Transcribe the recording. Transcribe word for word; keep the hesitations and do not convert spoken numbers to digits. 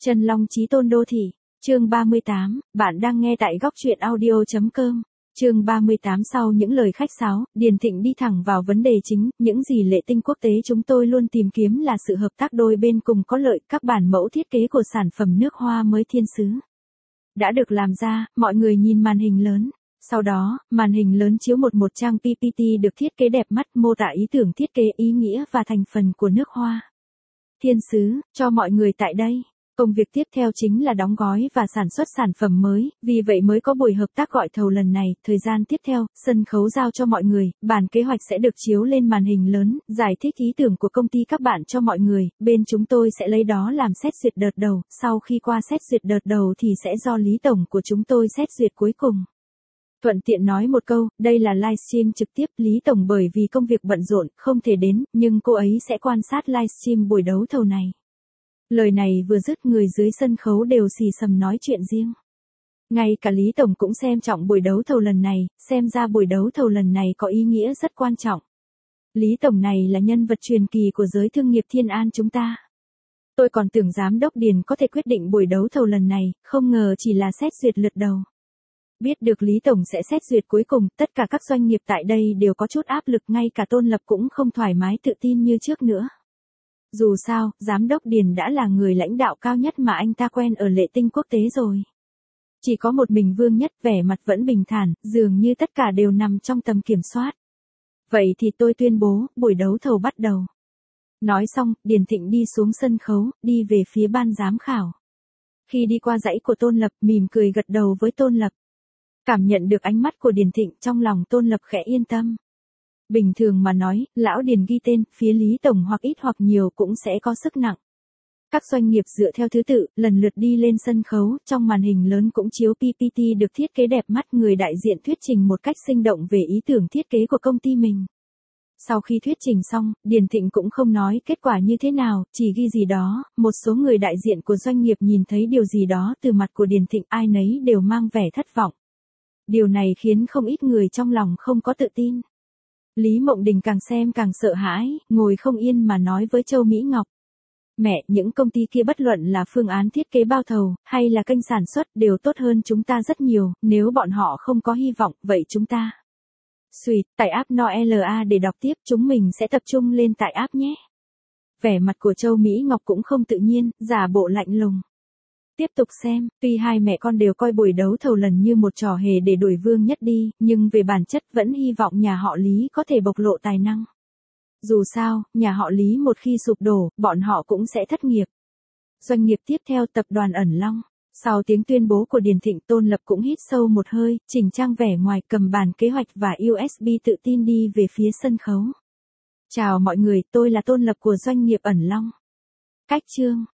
Chân Long Chí Tôn Đô Thị, chương ba mươi tám, bạn đang nghe tại góc truyện audio.com. Chương ba mươi tám. Sau những lời khách sáo, Điền Thịnh đi thẳng vào vấn đề chính, những gì Lệ Tinh quốc tế chúng tôi luôn tìm kiếm là sự hợp tác đôi bên cùng có lợi. Các bản mẫu thiết kế của sản phẩm nước hoa mới thiên sứ đã được làm ra, mọi người nhìn màn hình lớn. Sau đó, màn hình lớn chiếu một một trang pê pê tê được thiết kế đẹp mắt, mô tả ý tưởng thiết kế, ý nghĩa và thành phần của nước hoa thiên sứ cho mọi người tại đây. Công việc tiếp theo chính là đóng gói và sản xuất sản phẩm mới, vì vậy mới có buổi hợp tác gọi thầu lần này. Thời gian tiếp theo, sân khấu giao cho mọi người, bản kế hoạch sẽ được chiếu lên màn hình lớn, giải thích ý tưởng của công ty các bạn cho mọi người, bên chúng tôi sẽ lấy đó làm xét duyệt đợt đầu, sau khi qua xét duyệt đợt đầu thì sẽ do Lý Tổng của chúng tôi xét duyệt cuối cùng. Thuận tiện nói một câu, đây là livestream trực tiếp, Lý Tổng bởi vì công việc bận rộn, không thể đến, nhưng cô ấy sẽ quan sát livestream buổi đấu thầu này. Lời này vừa dứt, người dưới sân khấu đều xì xầm nói chuyện riêng. Ngay cả Lý Tổng cũng xem trọng buổi đấu thầu lần này, xem ra buổi đấu thầu lần này có ý nghĩa rất quan trọng. Lý Tổng này là nhân vật truyền kỳ của giới thương nghiệp Thiên An chúng ta. Tôi còn tưởng Giám đốc Điền có thể quyết định buổi đấu thầu lần này, không ngờ chỉ là xét duyệt lượt đầu. Biết được Lý Tổng sẽ xét duyệt cuối cùng, tất cả các doanh nghiệp tại đây đều có chút áp lực, ngay cả Tôn Lập cũng không thoải mái tự tin như trước nữa. Dù sao, Giám đốc Điền đã là người lãnh đạo cao nhất mà anh ta quen ở Lệ Tinh quốc tế rồi. Chỉ có một mình Vương Nhất vẻ mặt vẫn bình thản, dường như tất cả đều nằm trong tầm kiểm soát. Vậy thì tôi tuyên bố, buổi đấu thầu bắt đầu. Nói xong, Điền Thịnh đi xuống sân khấu, đi về phía ban giám khảo. Khi đi qua dãy của Tôn Lập, mỉm cười gật đầu với Tôn Lập. Cảm nhận được ánh mắt của Điền Thịnh, trong lòng Tôn Lập khẽ yên tâm. Bình thường mà nói, lão Điền ghi tên, phía Lý Tổng hoặc ít hoặc nhiều cũng sẽ có sức nặng. Các doanh nghiệp dựa theo thứ tự, lần lượt đi lên sân khấu, trong màn hình lớn cũng chiếu pê pê tê được thiết kế đẹp mắt, người đại diện thuyết trình một cách sinh động về ý tưởng thiết kế của công ty mình. Sau khi thuyết trình xong, Điền Thịnh cũng không nói kết quả như thế nào, chỉ ghi gì đó, một số người đại diện của doanh nghiệp nhìn thấy điều gì đó từ mặt của Điền Thịnh, ai nấy đều mang vẻ thất vọng. Điều này khiến không ít người trong lòng không có tự tin. Lý Mộng Đình càng xem càng sợ hãi, ngồi không yên mà nói với Châu Mỹ Ngọc. Mẹ, những công ty kia bất luận là phương án thiết kế bao thầu, hay là kênh sản xuất đều tốt hơn chúng ta rất nhiều, nếu bọn họ không có hy vọng, vậy chúng ta. Xuyệt, tải app Noela để đọc tiếp, chúng mình sẽ tập trung lên tải app nhé. Vẻ mặt của Châu Mỹ Ngọc cũng không tự nhiên, giả bộ lạnh lùng. Tiếp tục xem, tuy hai mẹ con đều coi buổi đấu thầu lần như một trò hề để đuổi Vương Nhất đi, nhưng về bản chất vẫn hy vọng nhà họ Lý có thể bộc lộ tài năng. Dù sao, nhà họ Lý một khi sụp đổ, bọn họ cũng sẽ thất nghiệp. Doanh nghiệp tiếp theo, tập đoàn Ẩn Long. Sau tiếng tuyên bố của Điền Thịnh, Tôn Lập cũng hít sâu một hơi, chỉnh trang vẻ ngoài, cầm bản kế hoạch và u ét bê tự tin đi về phía sân khấu. Chào mọi người, tôi là Tôn Lập của doanh nghiệp Ẩn Long. Cách chương